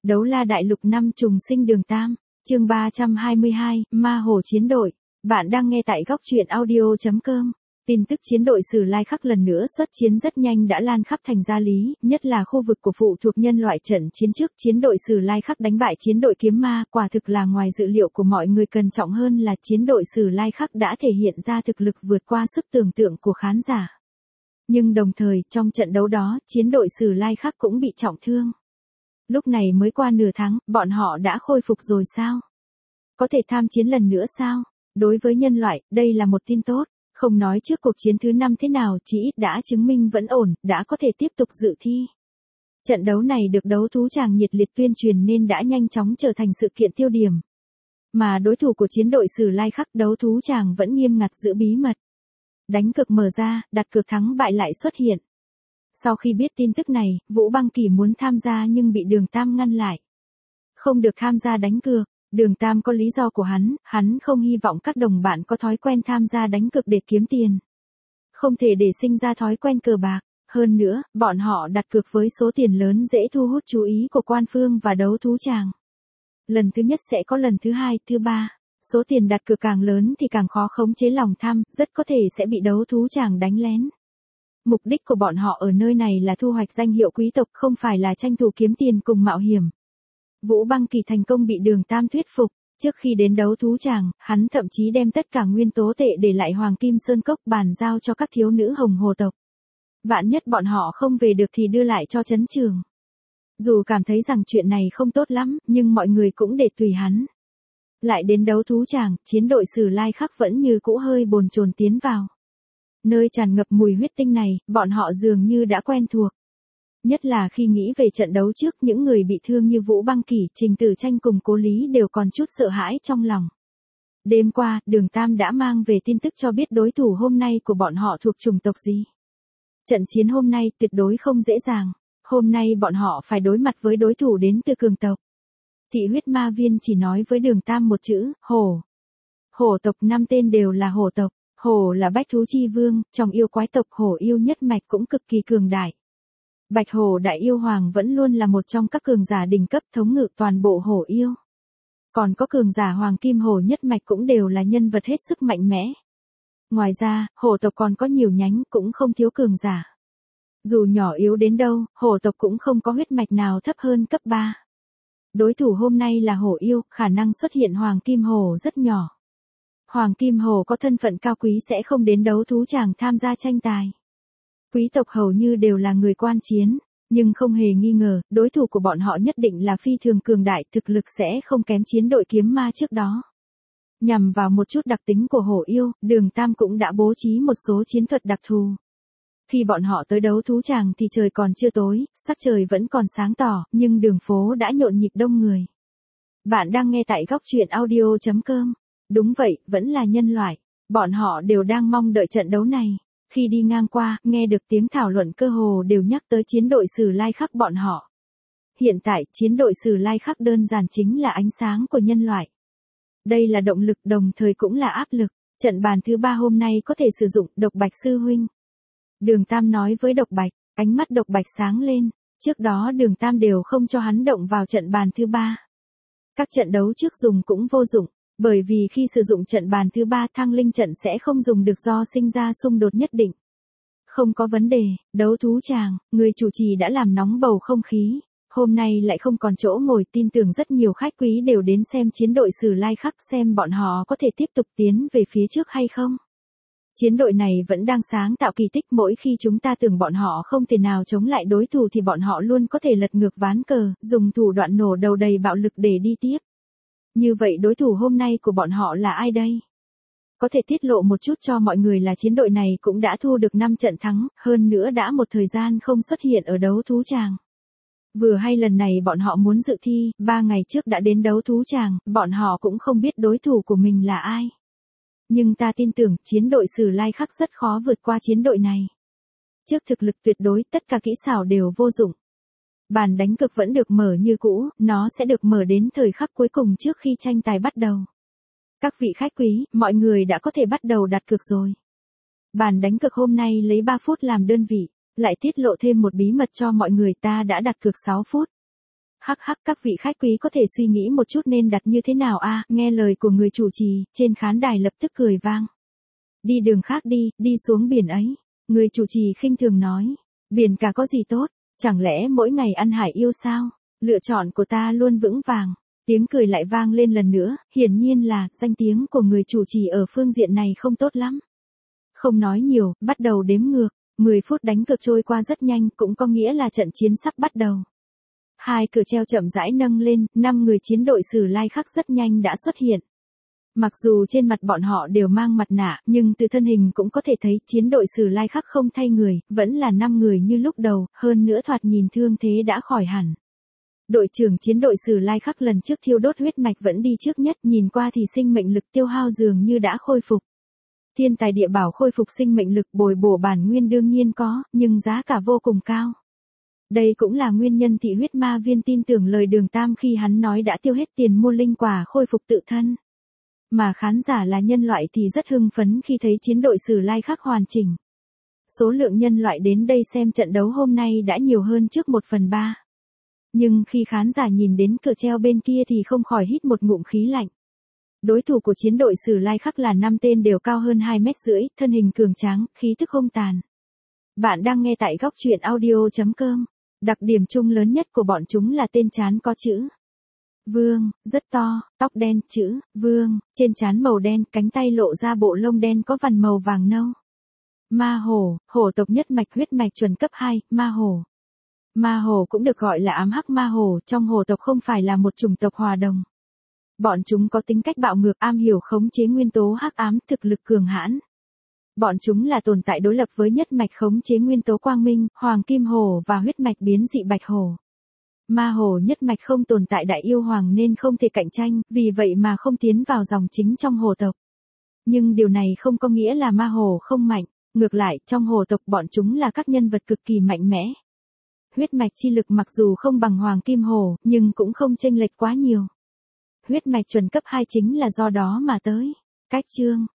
Đấu la đại lục năm trùng sinh đường Tam, chương 322, Ma Hồ chiến đội. Bạn đang nghe tại góc truyện audio.com. Tin tức chiến đội Sử Lai Khắc lần nữa xuất chiến rất nhanh đã lan khắp thành Gia Lý, nhất là khu vực của phụ thuộc nhân loại. Trận chiến trước chiến đội Sử Lai Khắc đánh bại chiến đội Kiếm Ma, quả thực là ngoài dự liệu của mọi người. Cẩn trọng hơn là chiến đội Sử Lai Khắc đã thể hiện ra thực lực vượt qua sức tưởng tượng của khán giả. Nhưng đồng thời, trong trận đấu đó, chiến đội Sử Lai Khắc cũng bị trọng thương. Lúc này mới qua nửa tháng, bọn họ đã khôi phục rồi sao? Có thể tham chiến lần nữa sao? Đối với nhân loại, đây là một tin tốt. Không nói trước cuộc chiến thứ 5 thế nào, chỉ ít đã chứng minh vẫn ổn, đã có thể tiếp tục dự thi. Trận đấu này được đấu thú tràng nhiệt liệt tuyên truyền nên đã nhanh chóng trở thành sự kiện tiêu điểm. Mà đối thủ của chiến đội Sử Lai Khắc, đấu thú tràng vẫn nghiêm ngặt giữ bí mật. Đánh cược mở ra, đặt cược thắng bại lại xuất hiện. Sau khi biết tin tức này, Vũ Băng Kỳ muốn tham gia nhưng bị Đường Tam ngăn lại. Không được tham gia đánh cược. Đường Tam có lý do của hắn không hy vọng các đồng bạn có thói quen tham gia đánh cược để kiếm tiền. Không thể để sinh ra thói quen cờ bạc. Hơn nữa, bọn họ đặt cược với số tiền lớn dễ thu hút chú ý của quan phương và đấu thú tràng. Lần thứ nhất sẽ có lần thứ hai, thứ ba. Số tiền đặt cược càng lớn thì càng khó khống chế lòng tham, rất có thể sẽ bị đấu thú tràng đánh lén. Mục đích của bọn họ ở nơi này là thu hoạch danh hiệu quý tộc, không phải là tranh thủ kiếm tiền cùng mạo hiểm. Vũ Băng Kỳ thành công bị Đường Tam thuyết phục. Trước khi đến đấu thú tràng, hắn thậm chí đem tất cả nguyên tố tệ để lại Hoàng Kim Sơn Cốc bàn giao cho các thiếu nữ Hồng Hồ tộc. Vạn nhất bọn họ không về được thì đưa lại cho trấn trường. Dù cảm thấy rằng chuyện này không tốt lắm, nhưng mọi người cũng để tùy hắn. Lại đến đấu thú tràng, chiến đội Sử Lai Khắc vẫn như cũ hơi bồn chồn tiến vào. Nơi tràn ngập mùi huyết tinh này, bọn họ dường như đã quen thuộc. Nhất là khi nghĩ về trận đấu trước, những người bị thương như Vũ Băng Kỳ, Trình Tử Tranh cùng Cố Lý đều còn chút sợ hãi trong lòng. Đêm qua, Đường Tam đã mang về tin tức cho biết đối thủ hôm nay của bọn họ thuộc chủng tộc gì. Trận chiến hôm nay tuyệt đối không dễ dàng. Hôm nay bọn họ phải đối mặt với đối thủ đến từ cường tộc. Thị huyết ma viên chỉ nói với Đường Tam một chữ, hổ. Hổ tộc 5 tên đều là hổ tộc. Hổ là bách thú chi vương, trong yêu quái tộc hổ yêu nhất mạch cũng cực kỳ cường đại. Bạch hổ đại yêu hoàng vẫn luôn là một trong các cường giả đỉnh cấp thống ngự toàn bộ hổ yêu. Còn có cường giả hoàng kim hổ nhất mạch cũng đều là nhân vật hết sức mạnh mẽ. Ngoài ra, hổ tộc còn có nhiều nhánh cũng không thiếu cường giả. Dù nhỏ yếu đến đâu, hổ tộc cũng không có huyết mạch nào thấp hơn cấp 3. Đối thủ hôm nay là hổ yêu, khả năng xuất hiện hoàng kim hổ rất nhỏ. Hoàng kim hổ có thân phận cao quý sẽ không đến đấu thú tràng tham gia tranh tài. Quý tộc hầu như đều là người quan chiến, nhưng không hề nghi ngờ, đối thủ của bọn họ nhất định là phi thường cường đại, thực lực sẽ không kém chiến đội Kiếm Ma trước đó. Nhằm vào một chút đặc tính của hổ yêu, Đường Tam cũng đã bố trí một số chiến thuật đặc thù. Khi bọn họ tới đấu thú tràng thì trời còn chưa tối, sắc trời vẫn còn sáng tỏ, nhưng đường phố đã nhộn nhịp đông người. Bạn đang nghe tại góc truyện audio.com. Đúng vậy, vẫn là nhân loại. Bọn họ đều đang mong đợi trận đấu này. Khi đi ngang qua, nghe được tiếng thảo luận cơ hồ đều nhắc tới chiến đội Sử Lai Khắc bọn họ. Hiện tại, chiến đội Sử Lai Khắc đơn giản chính là ánh sáng của nhân loại. Đây là động lực đồng thời cũng là áp lực. Trận bàn thứ 3 hôm nay có thể sử dụng Độc Bạch sư huynh. Đường Tam nói với Độc Bạch, ánh mắt Độc Bạch sáng lên. Trước đó Đường Tam đều không cho hắn động vào trận bàn thứ 3. Các trận đấu trước dùng cũng vô dụng. Bởi vì khi sử dụng trận bàn thứ 3 thăng linh trận sẽ không dùng được do sinh ra xung đột nhất định. Không có vấn đề, đấu thú tràng, người chủ trì đã làm nóng bầu không khí. Hôm nay lại không còn chỗ ngồi, tin tưởng rất nhiều khách quý đều đến xem chiến đội Sử Lai Khắc xem bọn họ có thể tiếp tục tiến về phía trước hay không. Chiến đội này vẫn đang sáng tạo kỳ tích, mỗi khi chúng ta tưởng bọn họ không thể nào chống lại đối thủ thì bọn họ luôn có thể lật ngược ván cờ, dùng thủ đoạn nổ đầu đầy bạo lực để đi tiếp. Như vậy đối thủ hôm nay của bọn họ là ai đây? Có thể tiết lộ một chút cho mọi người là chiến đội này cũng đã thu được 5 trận thắng, hơn nữa đã một thời gian không xuất hiện ở đấu thú tràng. Vừa hay lần này bọn họ muốn dự thi, 3 ngày trước đã đến đấu thú tràng, bọn họ cũng không biết đối thủ của mình là ai. Nhưng ta tin tưởng chiến đội Sử Lai Khắc rất khó vượt qua chiến đội này. Trước thực lực tuyệt đối, tất cả kỹ xảo đều vô dụng. Bàn đánh cược vẫn được mở như cũ, nó sẽ được mở đến thời khắc cuối cùng trước khi tranh tài bắt đầu. Các vị khách quý, mọi người đã có thể bắt đầu đặt cược rồi. Bàn đánh cược hôm nay lấy 3 phút làm đơn vị, lại tiết lộ thêm một bí mật cho mọi người, ta đã đặt cược 6 phút. Hắc hắc, các vị khách quý có thể suy nghĩ một chút nên đặt như thế nào a? Nghe lời của người chủ trì, trên khán đài lập tức cười vang. Đi đường khác đi, đi xuống biển ấy. Người chủ trì khinh thường nói. Biển cả có gì tốt, chẳng lẽ mỗi ngày ăn hải yêu sao? Lựa chọn của ta luôn vững vàng. Tiếng cười lại vang lên lần nữa, hiển nhiên là danh tiếng của người chủ trì ở phương diện này không tốt lắm. Không nói nhiều, bắt đầu đếm ngược. 10 phút đánh cược trôi qua rất nhanh, cũng có nghĩa là trận chiến sắp bắt đầu. Hai cửa treo chậm rãi nâng lên, 5 người chiến đội Sử Lai Khắc rất nhanh đã xuất hiện. Mặc dù trên mặt bọn họ đều mang mặt nạ, nhưng từ thân hình cũng có thể thấy chiến đội Sử Lai Khắc không thay người, vẫn là 5 người như lúc đầu, hơn nữa thoạt nhìn thương thế đã khỏi hẳn. Đội trưởng chiến đội Sử Lai Khắc lần trước thiêu đốt huyết mạch vẫn đi trước nhất, nhìn qua thì sinh mệnh lực tiêu hao dường như đã khôi phục. Thiên tài địa bảo khôi phục sinh mệnh lực bồi bổ bản nguyên đương nhiên có, nhưng giá cả vô cùng cao. Đây cũng là nguyên nhân thị huyết ma viên tin tưởng lời Đường Tam khi hắn nói đã tiêu hết tiền mua linh quả khôi phục tự thân. Mà khán giả là nhân loại thì rất hưng phấn khi thấy chiến đội Sử Lai Khắc hoàn chỉnh. Số lượng nhân loại đến đây xem trận đấu hôm nay đã nhiều hơn trước 1/3. Nhưng khi khán giả nhìn đến cửa treo bên kia thì không khỏi hít một ngụm khí lạnh. Đối thủ của chiến đội Sử Lai Khắc là 5 tên đều cao hơn 2,5 mét, thân hình cường tráng, khí tức hung tàn. Bạn đang nghe tại góc truyện audio.com. Đặc điểm chung lớn nhất của bọn chúng là tên trán có chữ Vương, rất to, tóc đen, chữ Vương, trên trán màu đen, cánh tay lộ ra bộ lông đen có vằn màu vàng nâu. Ma hổ, hổ tộc nhất mạch huyết mạch chuẩn cấp 2, ma hổ. Ma hổ cũng được gọi là ám hắc ma hổ, trong hổ tộc không phải là một chủng tộc hòa đồng. Bọn chúng có tính cách bạo ngược, am hiểu khống chế nguyên tố hắc ám, thực lực cường hãn. Bọn chúng là tồn tại đối lập với nhất mạch khống chế nguyên tố quang minh, hoàng kim hổ và huyết mạch biến dị bạch hổ. Ma hổ nhất mạch không tồn tại đại yêu hoàng nên không thể cạnh tranh, vì vậy mà không tiến vào dòng chính trong hổ tộc. Nhưng điều này không có nghĩa là ma hổ không mạnh, ngược lại, trong hổ tộc bọn chúng là các nhân vật cực kỳ mạnh mẽ. Huyết mạch chi lực mặc dù không bằng hoàng kim hổ, nhưng cũng không chênh lệch quá nhiều. Huyết mạch chuẩn cấp 2 chính là do đó mà tới. Cách chương